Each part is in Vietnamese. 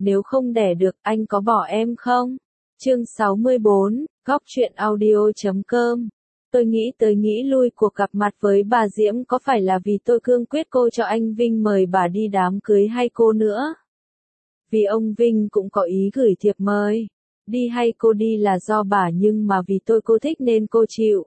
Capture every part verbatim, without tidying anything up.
nếu không đẻ được, anh có bỏ em không? Chương sáu mươi bốn, Góc truyện audio chấm com. Tôi nghĩ tới nghĩ lui cuộc gặp mặt với bà Diễm có phải là vì tôi cương quyết cô cho anh Vinh mời bà đi đám cưới hay cô nữa? Vì ông Vinh cũng có ý gửi thiệp mời. Đi hay cô đi là do bà, nhưng mà vì tôi cô thích nên cô chịu.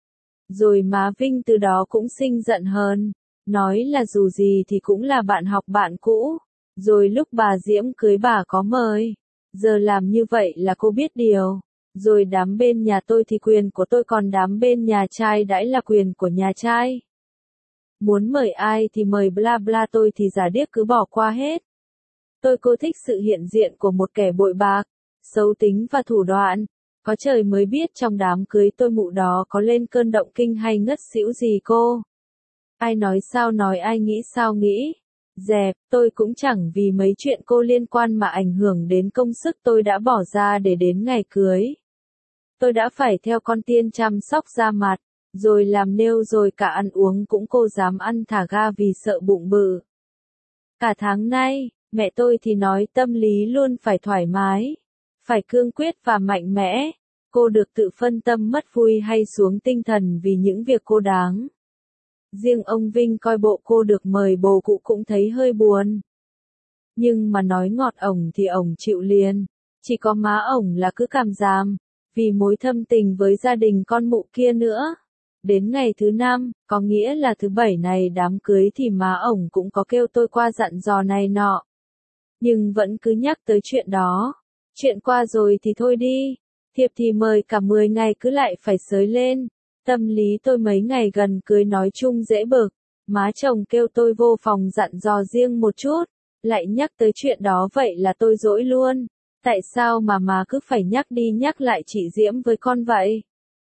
Rồi má Vinh từ đó cũng sinh giận hơn. Nói là dù gì thì cũng là bạn học bạn cũ. Rồi lúc bà Diễm cưới bà có mời. Giờ làm như vậy là cô biết điều. Rồi đám bên nhà tôi thì quyền của tôi, còn đám bên nhà trai đãi là quyền của nhà trai. Muốn mời ai thì mời bla bla, tôi thì giả điếc cứ bỏ qua hết. Tôi cô thích sự hiện diện của một kẻ bội bạc, xấu tính và thủ đoạn. Có trời mới biết trong đám cưới tôi mụ đó có lên cơn động kinh hay ngất xỉu gì cô. Ai nói sao nói, ai nghĩ sao nghĩ. Dẹp, tôi cũng chẳng vì mấy chuyện cô liên quan mà ảnh hưởng đến công sức tôi đã bỏ ra để đến ngày cưới. Tôi đã phải theo con tiên chăm sóc da mặt, rồi làm nail, rồi cả ăn uống cũng cô dám ăn thả ga vì sợ bụng bự. Cả tháng nay, mẹ tôi thì nói tâm lý luôn phải thoải mái, phải cương quyết và mạnh mẽ. Cô được tự phân tâm mất vui hay xuống tinh thần vì những việc cô đáng. Riêng ông Vinh coi bộ cô được mời bồ cụ cũng thấy hơi buồn. Nhưng mà nói ngọt ổng thì ổng chịu liền. Chỉ có má ổng là cứ cảm giảm, vì mối thâm tình với gia đình con mụ kia nữa. Đến ngày thứ năm, có nghĩa là thứ bảy này đám cưới thì má ổng cũng có kêu tôi qua dặn dò này nọ. Nhưng vẫn cứ nhắc tới chuyện đó. Chuyện qua rồi thì thôi đi. Thiệp thì mời cả mười ngày cứ lại phải xới lên. Tâm lý tôi mấy ngày gần cưới nói chung dễ bực. Má chồng kêu tôi vô phòng dặn dò riêng một chút. Lại nhắc tới chuyện đó, vậy là tôi dỗi luôn. Tại sao mà má cứ phải nhắc đi nhắc lại chị Diễm với con vậy?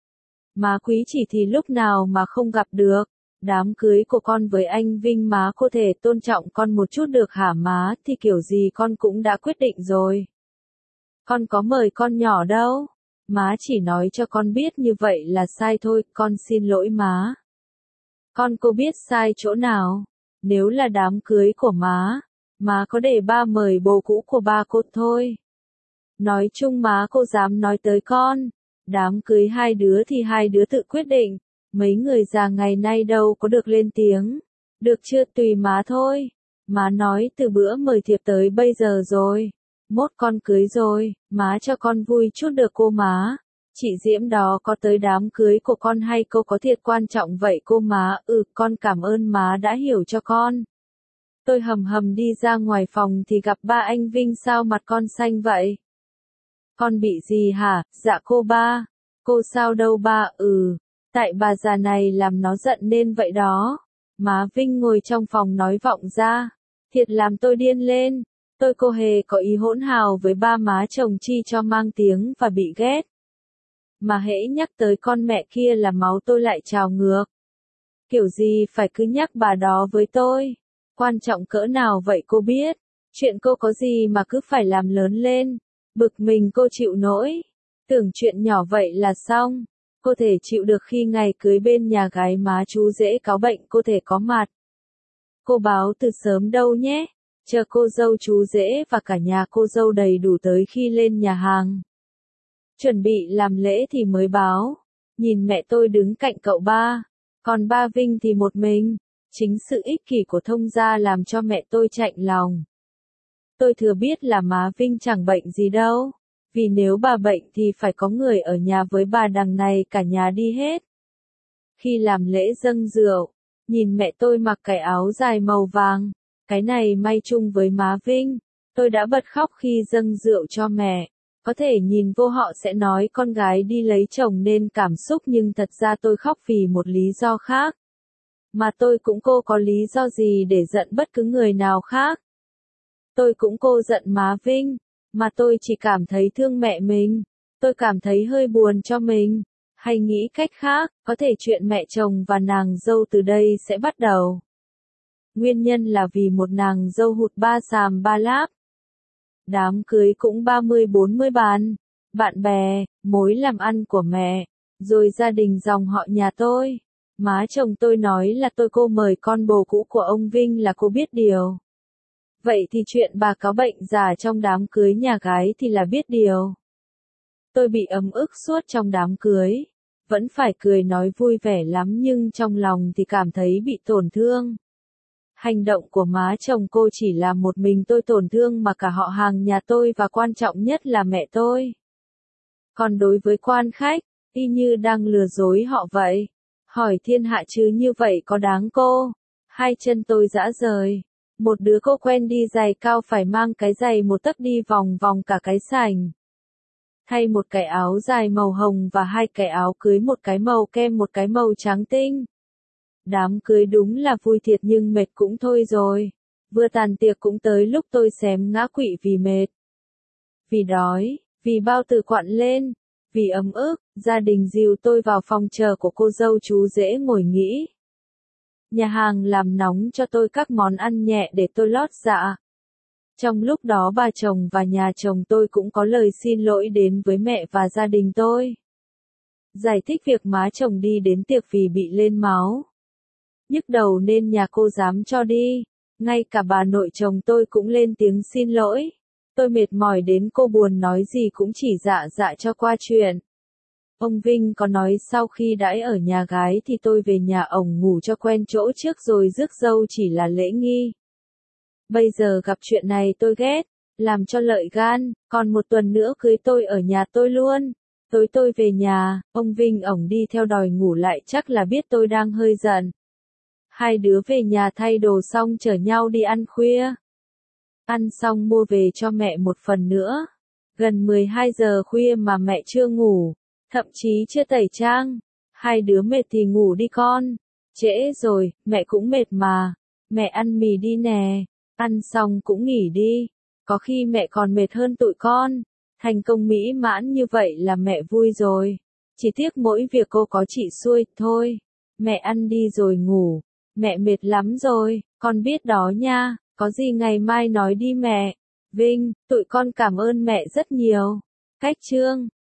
Má quý chỉ thì lúc nào mà không gặp được. Đám cưới của con với anh Vinh má có thể tôn trọng con một chút được hả má? Thì kiểu gì con cũng đã quyết định rồi. Con có mời con nhỏ đâu. Má chỉ nói cho con biết như vậy là sai thôi, con xin lỗi má. Con cô biết sai chỗ nào? Nếu là đám cưới của má, má có để ba mời bồ cũ của ba cô thôi. Nói chung má cô dám nói tới con. Đám cưới hai đứa thì hai đứa tự quyết định. Mấy người già ngày nay đâu có được lên tiếng. Được chưa, tùy má thôi. Má nói từ bữa mời thiệp tới bây giờ rồi. Mốt con cưới rồi, má cho con vui chút được cô má. Chị Diễm đó có tới đám cưới của con hay cô có thiệt quan trọng vậy cô má? Ừ, con cảm ơn má đã hiểu cho con. Tôi hầm hầm đi ra ngoài phòng thì gặp ba anh Vinh. Sao mặt con xanh vậy? Con bị gì hả? Dạ cô ba. Cô sao đâu ba? Ừ, tại bà già này làm nó giận nên vậy đó. Má Vinh ngồi trong phòng nói vọng ra. Thiệt làm tôi điên lên. Tôi cô hề có ý hỗn hào với ba má chồng chi cho mang tiếng và bị ghét. Mà hễ nhắc tới con mẹ kia là máu tôi lại trào ngược. Kiểu gì phải cứ nhắc bà đó với tôi. Quan trọng cỡ nào vậy cô biết. Chuyện cô có gì mà cứ phải làm lớn lên. Bực mình cô chịu nổi. Tưởng chuyện nhỏ vậy là xong. Cô thể chịu được khi ngày cưới bên nhà gái má chú rể cáo bệnh cô thể có mặt. Cô báo từ sớm đâu nhé. Chờ cô dâu chú rể và cả nhà cô dâu đầy đủ tới khi lên nhà hàng. Chuẩn bị làm lễ thì mới báo. Nhìn mẹ tôi đứng cạnh cậu ba. Còn ba Vinh thì một mình. Chính sự ích kỷ của thông gia làm cho mẹ tôi chạnh lòng. Tôi thừa biết là má Vinh chẳng bệnh gì đâu. Vì nếu bà bệnh thì phải có người ở nhà với bà, đằng này cả nhà đi hết. Khi làm lễ dâng rượu, nhìn mẹ tôi mặc cái áo dài màu vàng. Cái này may chung với má Vinh. Tôi đã bật khóc khi dâng rượu cho mẹ. Có thể nhìn vô họ sẽ nói con gái đi lấy chồng nên cảm xúc, nhưng thật ra tôi khóc vì một lý do khác. Mà tôi cũng cô có lý do gì để giận bất cứ người nào khác. Tôi cũng cô giận má Vinh. Mà tôi chỉ cảm thấy thương mẹ mình. Tôi cảm thấy hơi buồn cho mình. Hay nghĩ cách khác, có thể chuyện mẹ chồng và nàng dâu từ đây sẽ bắt đầu. Nguyên nhân là vì một nàng dâu hụt ba sàm ba láp. Đám cưới cũng ba mươi bốn mươi bàn. Bạn bè, mối làm ăn của mẹ. Rồi gia đình dòng họ nhà tôi. Má chồng tôi nói là tôi cô mời con bồ cũ của ông Vinh là cô biết điều. Vậy thì chuyện bà cáo bệnh già trong đám cưới nhà gái thì là biết điều. Tôi bị ấm ức suốt trong đám cưới. Vẫn phải cười nói vui vẻ lắm nhưng trong lòng thì cảm thấy bị tổn thương. Hành động của má chồng cô chỉ là một mình tôi tổn thương mà cả họ hàng nhà tôi và quan trọng nhất là mẹ tôi. Còn đối với quan khách, y như đang lừa dối họ vậy. Hỏi thiên hạ chứ như vậy có đáng cô? Hai chân tôi rã rời. Một đứa cô quen đi giày cao phải mang cái giày một tấc đi vòng vòng cả cái sảnh. Thay một cái áo dài màu hồng và hai cái áo cưới, một cái màu kem một cái màu trắng tinh. Đám cưới đúng là vui thiệt nhưng mệt cũng thôi rồi. Vừa tàn tiệc cũng tới lúc tôi xém ngã quỵ vì mệt. Vì đói, vì bao tử quặn lên, vì ấm ức, gia đình dìu tôi vào phòng chờ của cô dâu chú rể ngồi nghỉ. Nhà hàng làm nóng cho tôi các món ăn nhẹ để tôi lót dạ. Trong lúc đó bà chồng và nhà chồng tôi cũng có lời xin lỗi đến với mẹ và gia đình tôi. Giải thích việc má chồng đi đến tiệc vì bị lên máu. Nhức đầu nên nhà cô dám cho đi. Ngay cả bà nội chồng tôi cũng lên tiếng xin lỗi. Tôi mệt mỏi đến cô buồn nói gì cũng chỉ dạ dạ cho qua chuyện. Ông Vinh có nói sau khi đãi ở nhà gái thì tôi về nhà ổng ngủ cho quen chỗ trước rồi rước dâu chỉ là lễ nghi. Bây giờ gặp chuyện này tôi ghét, làm cho lợi gan, còn một tuần nữa cưới tôi ở nhà tôi luôn. Tối tôi về nhà, ông Vinh ổng đi theo đòi ngủ lại chắc là biết tôi đang hơi giận. Hai đứa về nhà thay đồ xong chở nhau đi ăn khuya. Ăn xong mua về cho mẹ một phần nữa. Gần mười hai giờ khuya mà mẹ chưa ngủ, thậm chí chưa tẩy trang. Hai đứa mệt thì ngủ đi con. Trễ rồi, mẹ cũng mệt mà. Mẹ ăn mì đi nè. Ăn xong cũng nghỉ đi. Có khi mẹ còn mệt hơn tụi con. Thành công mỹ mãn như vậy là mẹ vui rồi. Chỉ tiếc mỗi việc cô có chị xuôi thôi. Mẹ ăn đi rồi ngủ. Mẹ mệt lắm rồi, con biết đó nha. Có gì ngày mai nói đi mẹ. Vinh, tụi con cảm ơn mẹ rất nhiều. Cách chương